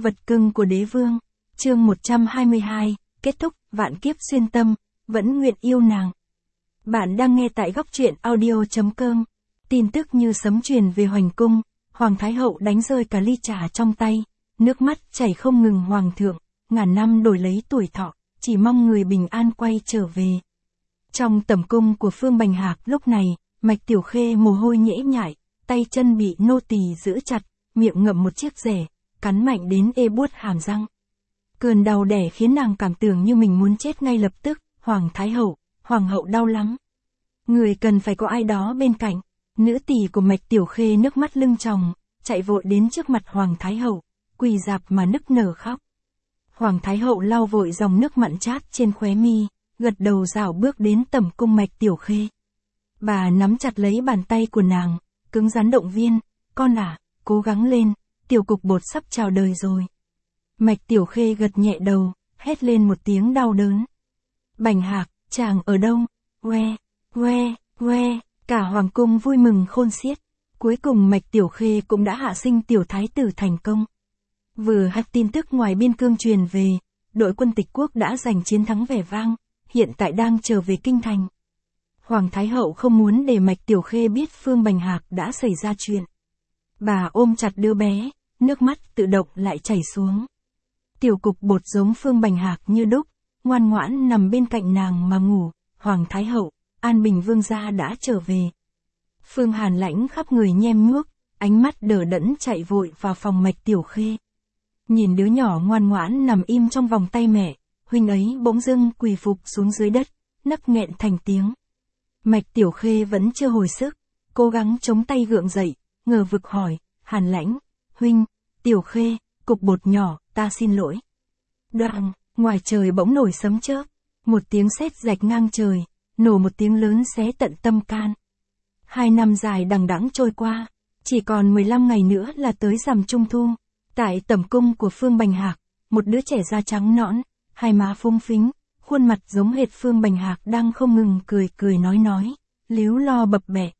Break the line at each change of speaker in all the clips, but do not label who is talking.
Vật cưng của đế vương. Chương 122, kết thúc, vạn kiếp xuyên tâm, vẫn nguyện yêu nàng. Bạn đang nghe tại góc truyện audio.com. Tin tức như sấm truyền về Hoành cung, Hoàng Thái Hậu đánh rơi cả ly trà trong tay, nước mắt chảy không ngừng. Hoàng thượng, ngàn năm đổi lấy tuổi thọ, chỉ mong người bình an quay trở về. Trong tẩm cung của Phương Bành Hạc lúc này, Mạch Tiểu Khê mồ hôi nhễ nhại, tay chân bị nô tỳ giữ chặt, miệng ngậm một chiếc rẻ, cắn mạnh đến ê buốt hàm răng. Cơn đau đẻ khiến nàng cảm tưởng như mình muốn chết ngay lập tức. Hoàng Thái Hậu, Hoàng hậu đau lắm. Người cần phải có ai đó bên cạnh. Nữ tỳ của Mạch Tiểu Khê nước mắt lưng tròng, chạy vội đến trước mặt Hoàng Thái Hậu, quỳ rạp mà nức nở khóc. Hoàng Thái Hậu lau vội dòng nước mặn chát trên khóe mi, gật đầu rảo bước đến tẩm cung Mạch Tiểu Khê. Bà nắm chặt lấy bàn tay của nàng, cứng rắn động viên, con à, cố gắng lên, tiểu cục bột sắp chào đời rồi. Mạch Tiểu Khê gật nhẹ đầu, hét lên một tiếng đau đớn. Bành Hạc, chàng ở đâu? Que, cả hoàng cung vui mừng khôn xiết. Cuối cùng Mạch Tiểu Khê cũng đã hạ sinh tiểu thái tử thành công. Vừa hay tin tức ngoài biên cương truyền về, đội quân Tịch quốc đã giành chiến thắng vẻ vang, hiện tại đang trở về kinh thành. Hoàng Thái Hậu không muốn để Mạch Tiểu Khê biết Phương Bành Hạc đã xảy ra chuyện. Bà ôm chặt đứa bé, nước mắt tự động lại chảy xuống. Tiểu cục bột giống Phương Bành Hạc như đúc, ngoan ngoãn nằm bên cạnh nàng mà ngủ. Hoàng Thái Hậu, An Bình Vương gia đã trở về. Phương Hàn Lãnh khắp người nhem nhuốc, ánh mắt đờ đẫn chạy vội vào phòng Mạch Tiểu Khê. Nhìn đứa nhỏ ngoan ngoãn nằm im trong vòng tay mẹ, huynh ấy bỗng dưng quỳ phục xuống dưới đất, nấc nghẹn thành tiếng. Mạch Tiểu Khê vẫn chưa hồi sức, cố gắng chống tay gượng dậy, ngờ vực hỏi, Hàn Lãnh, huynh, Tiểu Khê, cục bột nhỏ, ta xin lỗi. Đoạn, ngoài trời bỗng nổi sấm chớp, một tiếng sét rạch ngang trời, nổ một tiếng lớn xé tận tâm can. 2 năm dài đằng đẵng trôi qua, chỉ còn 15 ngày nữa là tới rằm Trung Thu. Tại tẩm cung của Phương Bành Hạc, một đứa trẻ da trắng nõn, hai má phúng phính, khuôn mặt giống hệt Phương Bành Hạc đang không ngừng cười nói, líu lo bập bẹ,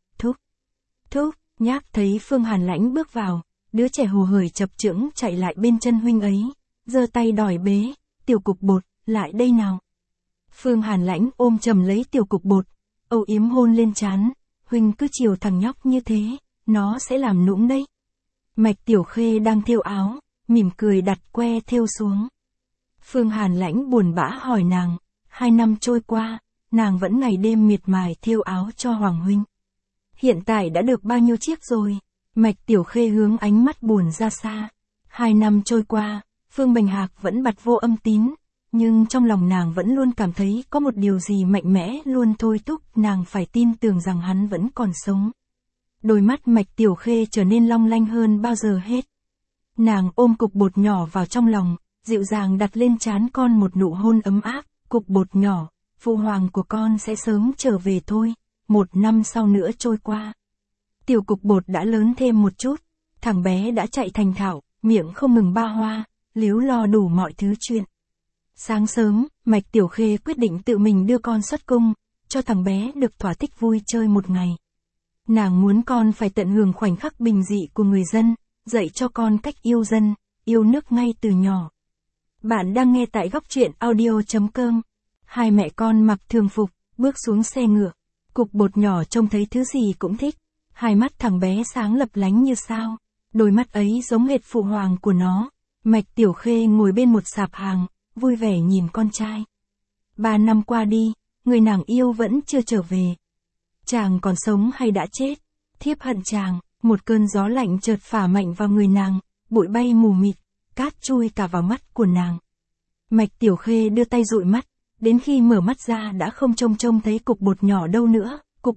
thúc, nhác thấy Phương Hàn Lãnh bước vào, đứa trẻ hồ hởi chập chững chạy lại bên chân huynh ấy, giơ tay đòi bế, tiểu cục bột, lại đây nào. Phương Hàn Lãnh ôm chầm lấy tiểu cục bột, âu yếm hôn lên trán, huynh cứ chiều thằng nhóc như thế, nó sẽ làm nũng đấy. Mạch Tiểu Khê đang thêu áo, mỉm cười đặt que thêu xuống. Phương Hàn Lãnh buồn bã hỏi nàng, 2 năm trôi qua, nàng vẫn ngày đêm miệt mài thêu áo cho Hoàng huynh. Hiện tại đã được bao nhiêu chiếc rồi? Mạch Tiểu Khê hướng ánh mắt buồn ra xa. 2 năm trôi qua, Phương Bành Hạc vẫn bặt vô âm tín, nhưng trong lòng nàng vẫn luôn cảm thấy có một điều gì mạnh mẽ luôn thôi thúc nàng phải tin tưởng rằng hắn vẫn còn sống. Đôi mắt Mạch Tiểu Khê trở nên long lanh hơn bao giờ hết. Nàng ôm cục bột nhỏ vào trong lòng, dịu dàng đặt lên trán con một nụ hôn ấm áp. Cục bột nhỏ, phụ hoàng của con sẽ sớm trở về thôi. 1 năm sau nữa trôi qua. Tiểu cục bột đã lớn thêm một chút, thằng bé đã chạy thành thạo, miệng không ngừng ba hoa, líu lo đủ mọi thứ chuyện. Sáng sớm, Mạch Tiểu Khê quyết định tự mình đưa con xuất cung, cho thằng bé được thỏa thích vui chơi một ngày. Nàng muốn con phải tận hưởng khoảnh khắc bình dị của người dân, dạy cho con cách yêu dân, yêu nước ngay từ nhỏ. Bạn đang nghe tại góc truyện audio.com. Hai mẹ con mặc thường phục, bước xuống xe ngựa. Cục bột nhỏ trông thấy thứ gì cũng thích. Hai mắt thằng bé sáng lập lánh như sao. Đôi mắt ấy giống hệt phụ hoàng của nó. Mạch Tiểu Khê ngồi bên một sạp hàng, vui vẻ nhìn con trai. 3 năm qua đi, người nàng yêu vẫn chưa trở về. Chàng còn sống hay đã chết? Thiếp hận chàng. Một cơn gió lạnh chợt phả mạnh vào người nàng, bụi bay mù mịt, cát chui cả vào mắt của nàng. Mạch Tiểu Khê đưa tay dụi mắt, đến khi mở mắt ra đã không trông thấy cục bột nhỏ đâu nữa. Cục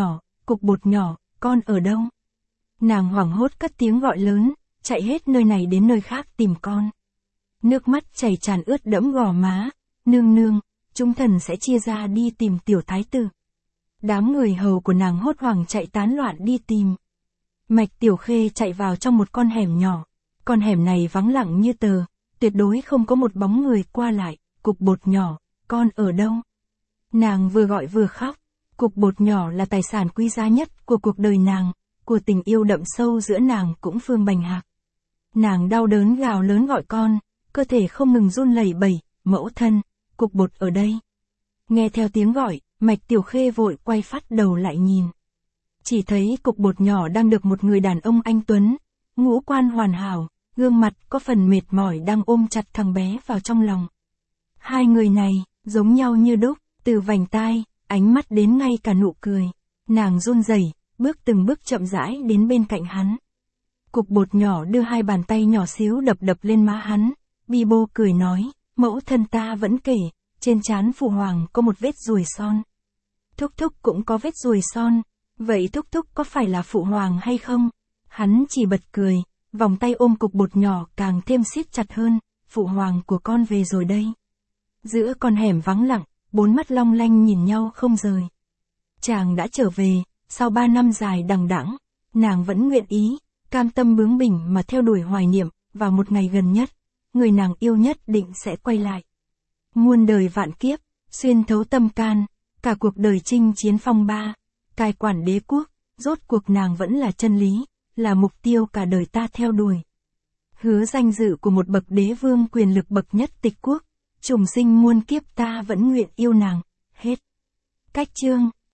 bột nhỏ, con ở đâu? Nàng hoảng hốt cất tiếng gọi lớn, chạy hết nơi này đến nơi khác tìm con. Nước mắt chảy tràn ướt đẫm gò má. Nương, chúng thần sẽ chia ra đi tìm tiểu thái tử. Đám người hầu của nàng hốt hoảng chạy tán loạn đi tìm. Mạch Tiểu Khê chạy vào trong một con hẻm nhỏ. Con hẻm này vắng lặng như tờ, tuyệt đối không có một bóng người qua lại. Cục bột nhỏ, con ở đâu? Nàng vừa gọi vừa khóc. Cục bột nhỏ là tài sản quý giá nhất của cuộc đời nàng, của tình yêu đậm sâu giữa nàng cũng Phương Bành Hạc. Nàng đau đớn gào lớn gọi con, cơ thể không ngừng run lẩy bẩy, mẫu thân, cục bột ở đây. Nghe theo tiếng gọi, Mạch Tiểu Khê vội quay phát đầu lại nhìn. Chỉ thấy cục bột nhỏ đang được một người đàn ông anh tuấn, ngũ quan hoàn hảo, gương mặt có phần mệt mỏi đang ôm chặt thằng bé vào trong lòng. Hai người này, giống nhau như đúc, từ vành tai, ánh mắt đến ngay cả nụ cười. Nàng run rẩy, từng bước chậm rãi đến bên cạnh hắn. Cục bột nhỏ đưa hai bàn tay nhỏ xíu đập đập lên má hắn, bi bô cười nói, mẫu thân ta vẫn kể, trên trán phụ hoàng có một vết ruồi son. Thúc thúc cũng có vết ruồi son, vậy thúc thúc có phải là phụ hoàng hay không? Hắn chỉ bật cười, vòng tay ôm cục bột nhỏ càng thêm siết chặt hơn, phụ hoàng của con về rồi đây. Giữa con hẻm vắng lặng, bốn mắt long lanh nhìn nhau không rời. Chàng đã trở về, sau 3 năm dài đằng đẵng, nàng vẫn nguyện ý, cam tâm bướng bỉnh mà theo đuổi hoài niệm, vào một ngày gần nhất, người nàng yêu nhất định sẽ quay lại. Muôn đời vạn kiếp, xuyên thấu tâm can, cả cuộc đời chinh chiến phong ba, cai quản đế quốc, rốt cuộc nàng vẫn là chân lý, là mục tiêu cả đời ta theo đuổi. Hứa danh dự của một bậc đế vương quyền lực bậc nhất tịch quốc, trùng sinh muôn kiếp ta vẫn nguyện yêu nàng, hết. Cách chương